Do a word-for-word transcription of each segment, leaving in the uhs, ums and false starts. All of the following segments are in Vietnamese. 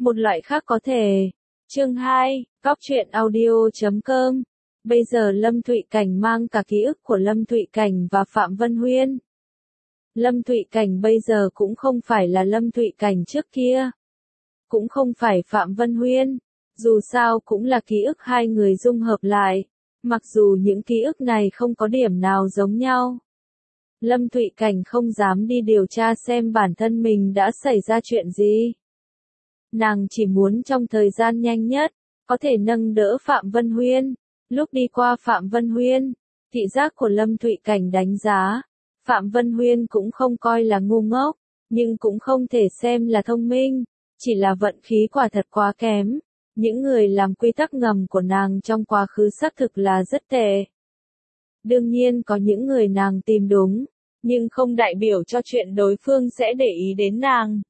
một loại khác có thể. Chương hai, Góc truyện audio chấm com. Bây giờ Lâm Thụy Cảnh mang cả ký ức của Lâm Thụy Cảnh và Phạm Vân Huyên. Lâm Thụy Cảnh bây giờ cũng không phải là Lâm Thụy Cảnh trước kia. Cũng không phải Phạm Vân Huyên. Dù sao cũng là ký ức hai người dung hợp lại. Mặc dù những ký ức này không có điểm nào giống nhau. Lâm Thụy Cảnh không dám đi điều tra xem bản thân mình đã xảy ra chuyện gì. Nàng chỉ muốn trong thời gian nhanh nhất, có thể nâng đỡ Phạm Vân Huyên. Lúc đi qua Phạm Vân Huyên, thị giác của Lâm Thụy Cảnh đánh giá, Phạm Vân Huyên cũng không coi là ngu ngốc, nhưng cũng không thể xem là thông minh, chỉ là vận khí quả thật quá kém. Những người làm quy tắc ngầm của nàng trong quá khứ xác thực là rất tệ. Đương nhiên có những người nàng tìm đúng, nhưng không đại biểu cho chuyện đối phương sẽ để ý đến nàng.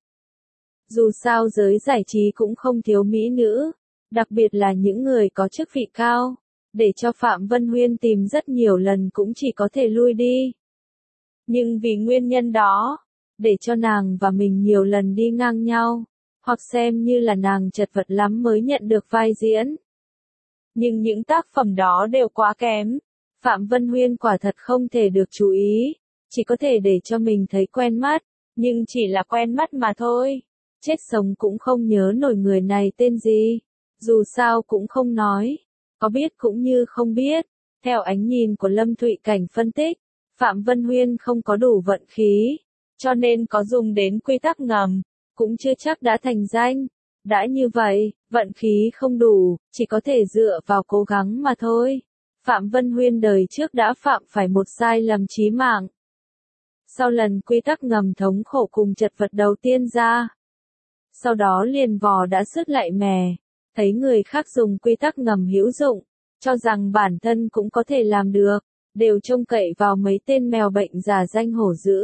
Dù sao giới giải trí cũng không thiếu mỹ nữ, đặc biệt là những người có chức vị cao, để cho Phạm Vân Huyên tìm rất nhiều lần cũng chỉ có thể lui đi. Nhưng vì nguyên nhân đó, để cho nàng và mình nhiều lần đi ngang nhau, hoặc xem như là nàng chật vật lắm mới nhận được vai diễn. Nhưng những tác phẩm đó đều quá kém, Phạm Vân Huyên quả thật không thể được chú ý, chỉ có thể để cho mình thấy quen mắt, nhưng chỉ là quen mắt mà thôi. Chết sống cũng không nhớ nổi người này tên gì, dù sao cũng không nói, có biết cũng như không biết. Theo ánh nhìn của Lâm Thụy Cảnh phân tích, Phạm Vân Huyên không có đủ vận khí, cho nên có dùng đến quy tắc ngầm, cũng chưa chắc đã thành danh. Đã như vậy, vận khí không đủ, chỉ có thể dựa vào cố gắng mà thôi. Phạm Vân Huyên đời trước đã phạm phải một sai lầm chí mạng. Sau lần quy tắc ngầm thống khổ cùng chật vật đầu tiên ra, sau đó liền vò đã sứt lại mè, thấy người khác dùng quy tắc ngầm hữu dụng, cho rằng bản thân cũng có thể làm được, đều trông cậy vào mấy tên mèo bệnh giả danh hổ dữ.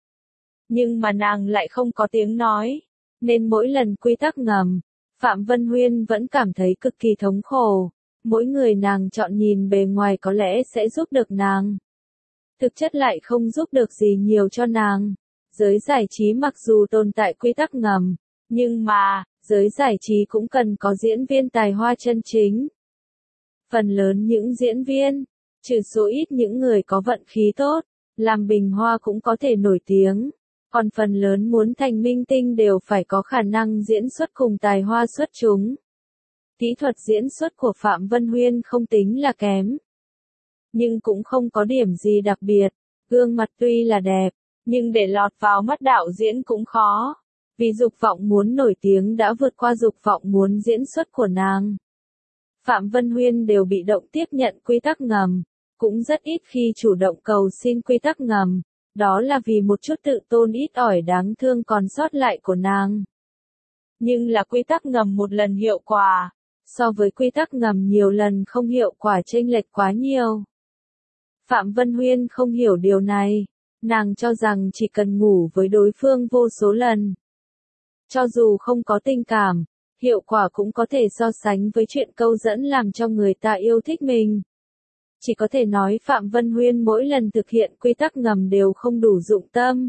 Nhưng mà nàng lại không có tiếng nói, nên mỗi lần quy tắc ngầm, Phạm Vân Huyên vẫn cảm thấy cực kỳ thống khổ. Mỗi người nàng chọn nhìn bề ngoài có lẽ sẽ giúp được nàng, thực chất lại không giúp được gì nhiều cho nàng. Giới giải trí mặc dù tồn tại quy tắc ngầm, nhưng mà, giới giải trí cũng cần có diễn viên tài hoa chân chính. Phần lớn những diễn viên, trừ số ít những người có vận khí tốt, làm bình hoa cũng có thể nổi tiếng, còn phần lớn muốn thành minh tinh đều phải có khả năng diễn xuất cùng tài hoa xuất chúng. Kỹ thuật diễn xuất của Phạm Vân Huyên không tính là kém, nhưng cũng không có điểm gì đặc biệt. Gương mặt tuy là đẹp, nhưng để lọt vào mắt đạo diễn cũng khó, vì dục vọng muốn nổi tiếng đã vượt qua dục vọng muốn diễn xuất của nàng. Phạm Vân Huyên đều bị động tiếp nhận quy tắc ngầm, cũng rất ít khi chủ động cầu xin quy tắc ngầm, đó là vì một chút tự tôn ít ỏi đáng thương còn sót lại của nàng. Nhưng là quy tắc ngầm một lần hiệu quả, so với quy tắc ngầm nhiều lần không hiệu quả chênh lệch quá nhiều. Phạm Vân Huyên không hiểu điều này, nàng cho rằng chỉ cần ngủ với đối phương vô số lần, cho dù không có tình cảm, hiệu quả cũng có thể so sánh với chuyện câu dẫn làm cho người ta yêu thích mình. Chỉ có thể nói Phạm Vân Huyên mỗi lần thực hiện quy tắc ngầm đều không đủ dụng tâm.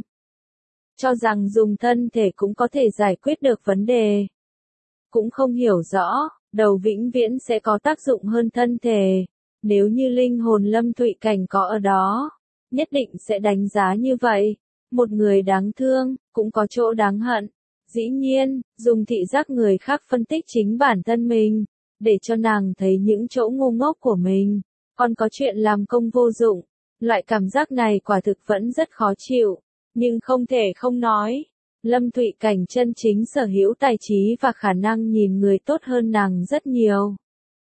Cho rằng dùng thân thể cũng có thể giải quyết được vấn đề. Cũng không hiểu rõ, đầu vĩnh viễn sẽ có tác dụng hơn thân thể. Nếu như linh hồn Lâm Thụy Cảnh có ở đó, nhất định sẽ đánh giá như vậy. Một người đáng thương, cũng có chỗ đáng hận. Dĩ nhiên, dùng thị giác người khác phân tích chính bản thân mình, để cho nàng thấy những chỗ ngu ngốc của mình, còn có chuyện làm công vô dụng. Loại cảm giác này quả thực vẫn rất khó chịu, nhưng không thể không nói. Lâm Thụy Cảnh chân chính sở hữu tài trí và khả năng nhìn người tốt hơn nàng rất nhiều.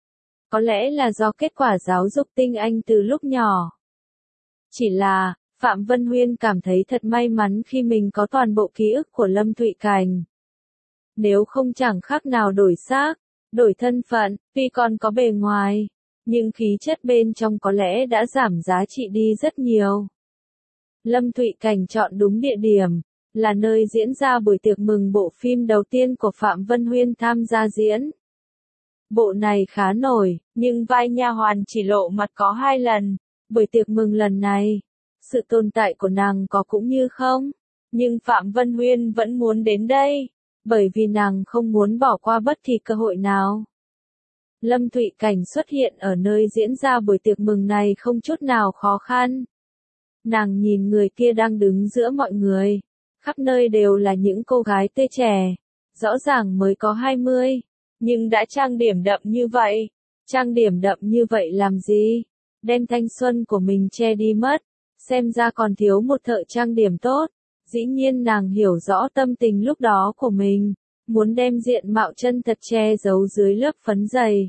Có lẽ là do kết quả giáo dục tinh anh từ lúc nhỏ. Chỉ là, Phạm Vân Huyên cảm thấy thật may mắn khi mình có toàn bộ ký ức của Lâm Thụy Cảnh. Nếu không chẳng khác nào đổi xác, đổi thân phận, tuy còn có bề ngoài, nhưng khí chất bên trong có lẽ đã giảm giá trị đi rất nhiều. Lâm Thụy Cảnh chọn đúng địa điểm, là nơi diễn ra buổi tiệc mừng bộ phim đầu tiên của Phạm Vân Huyên tham gia diễn. Bộ này khá nổi, nhưng vai nha hoàn chỉ lộ mặt có hai lần. Buổi tiệc mừng lần này, sự tồn tại của nàng có cũng như không, nhưng Phạm Vân Huyên vẫn muốn đến đây. bởi vì nàng không muốn bỏ qua bất kỳ cơ hội nào. Lâm Thụy Cảnh xuất hiện ở nơi diễn ra buổi tiệc mừng này không chút nào khó khăn. Nàng nhìn người kia đang đứng giữa mọi người, khắp nơi đều là những cô gái tươi trẻ, rõ ràng mới có hai mươi, nhưng đã trang điểm đậm như vậy. Trang điểm đậm như vậy làm gì? Đem thanh xuân của mình che đi mất, xem ra còn thiếu một thợ trang điểm tốt. Dĩ nhiên nàng hiểu rõ tâm tình lúc đó của mình, muốn đem diện mạo chân thật che giấu dưới lớp phấn dày.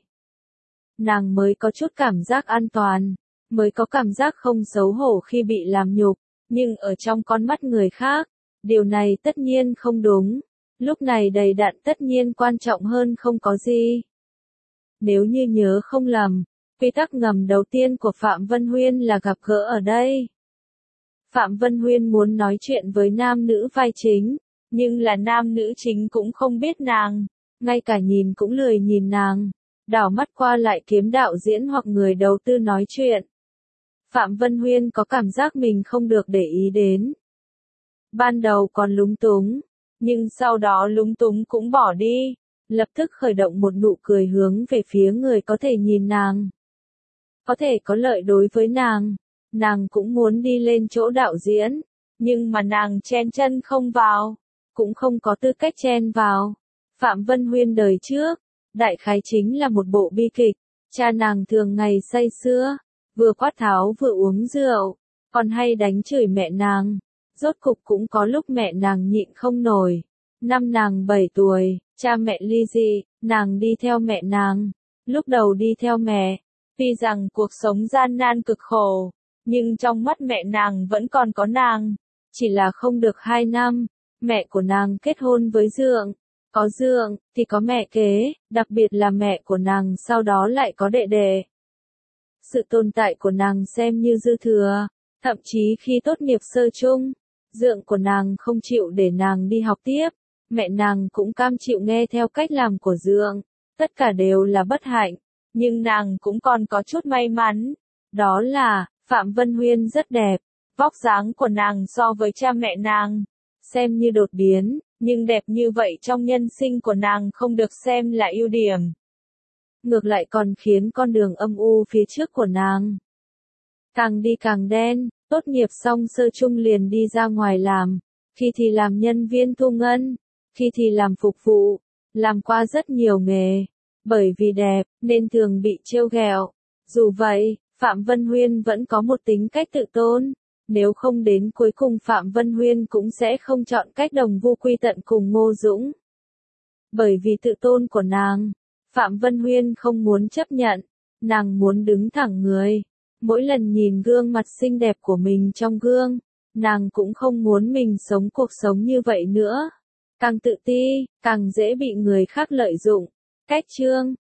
Nàng mới có chút cảm giác an toàn, mới có cảm giác không xấu hổ khi bị làm nhục, nhưng ở trong con mắt người khác, điều này tất nhiên không đúng. Lúc này đầy đặn tất nhiên quan trọng hơn không có gì. Nếu như nhớ không lầm, quy tắc ngầm đầu tiên của Phạm Vân Huyên là gặp gỡ ở đây. Phạm Vân Huyên muốn nói chuyện với nam nữ vai chính, nhưng là nam nữ chính cũng không biết nàng, ngay cả nhìn cũng lười nhìn nàng, đảo mắt qua lại kiếm đạo diễn hoặc người đầu tư nói chuyện. Phạm Vân Huyên có cảm giác mình không được để ý đến. Ban đầu còn lúng túng, nhưng sau đó lúng túng cũng bỏ đi, lập tức khởi động một nụ cười hướng về phía người có thể nhìn nàng. Có thể có lợi đối với nàng, nàng cũng muốn đi lên chỗ đạo diễn, nhưng mà nàng chen chân không vào, cũng không có tư cách chen vào. Phạm Vân Huyên đời trước, đại khái chính là một bộ bi kịch, cha nàng thường ngày say sưa, vừa quát tháo vừa uống rượu, còn hay đánh chửi mẹ nàng. Rốt cục cũng có lúc mẹ nàng nhịn không nổi. Năm nàng bảy tuổi, cha mẹ ly dị, nàng đi theo mẹ nàng. Lúc đầu đi theo mẹ, tuy rằng cuộc sống gian nan cực khổ, nhưng trong mắt mẹ nàng vẫn còn có nàng. Chỉ là không được hai năm, mẹ của nàng kết hôn với Dượng. Có Dượng, thì có mẹ kế, đặc biệt là mẹ của nàng sau đó lại có đệ đệ. Sự tồn tại của nàng xem như dư thừa, thậm chí khi tốt nghiệp sơ chung, Dượng của nàng không chịu để nàng đi học tiếp, mẹ nàng cũng cam chịu nghe theo cách làm của Dượng, tất cả đều là bất hạnh, nhưng nàng cũng còn có chút may mắn, đó là, Phạm Vân Huyên rất đẹp, vóc dáng của nàng so với cha mẹ nàng, xem như đột biến, nhưng đẹp như vậy trong nhân sinh của nàng không được xem là ưu điểm. Ngược lại còn khiến con đường âm u phía trước của nàng càng đi càng đen. Tốt nghiệp xong sơ chung liền đi ra ngoài làm, khi thì làm nhân viên thu ngân, khi thì làm phục vụ, làm qua rất nhiều nghề. Bởi vì đẹp, nên thường bị trêu ghẹo. Dù vậy, Phạm Vân Huyên vẫn có một tính cách tự tôn. Nếu không đến cuối cùng Phạm Vân Huyên cũng sẽ không chọn cách đồng vu quy tận cùng Ngô Dũng. Bởi vì tự tôn của nàng, Phạm Vân Huyên không muốn chấp nhận, nàng muốn đứng thẳng người. Mỗi lần nhìn gương mặt xinh đẹp của mình trong gương, nàng cũng không muốn mình sống cuộc sống như vậy nữa. Càng tự ti, càng dễ bị người khác lợi dụng. Cách chương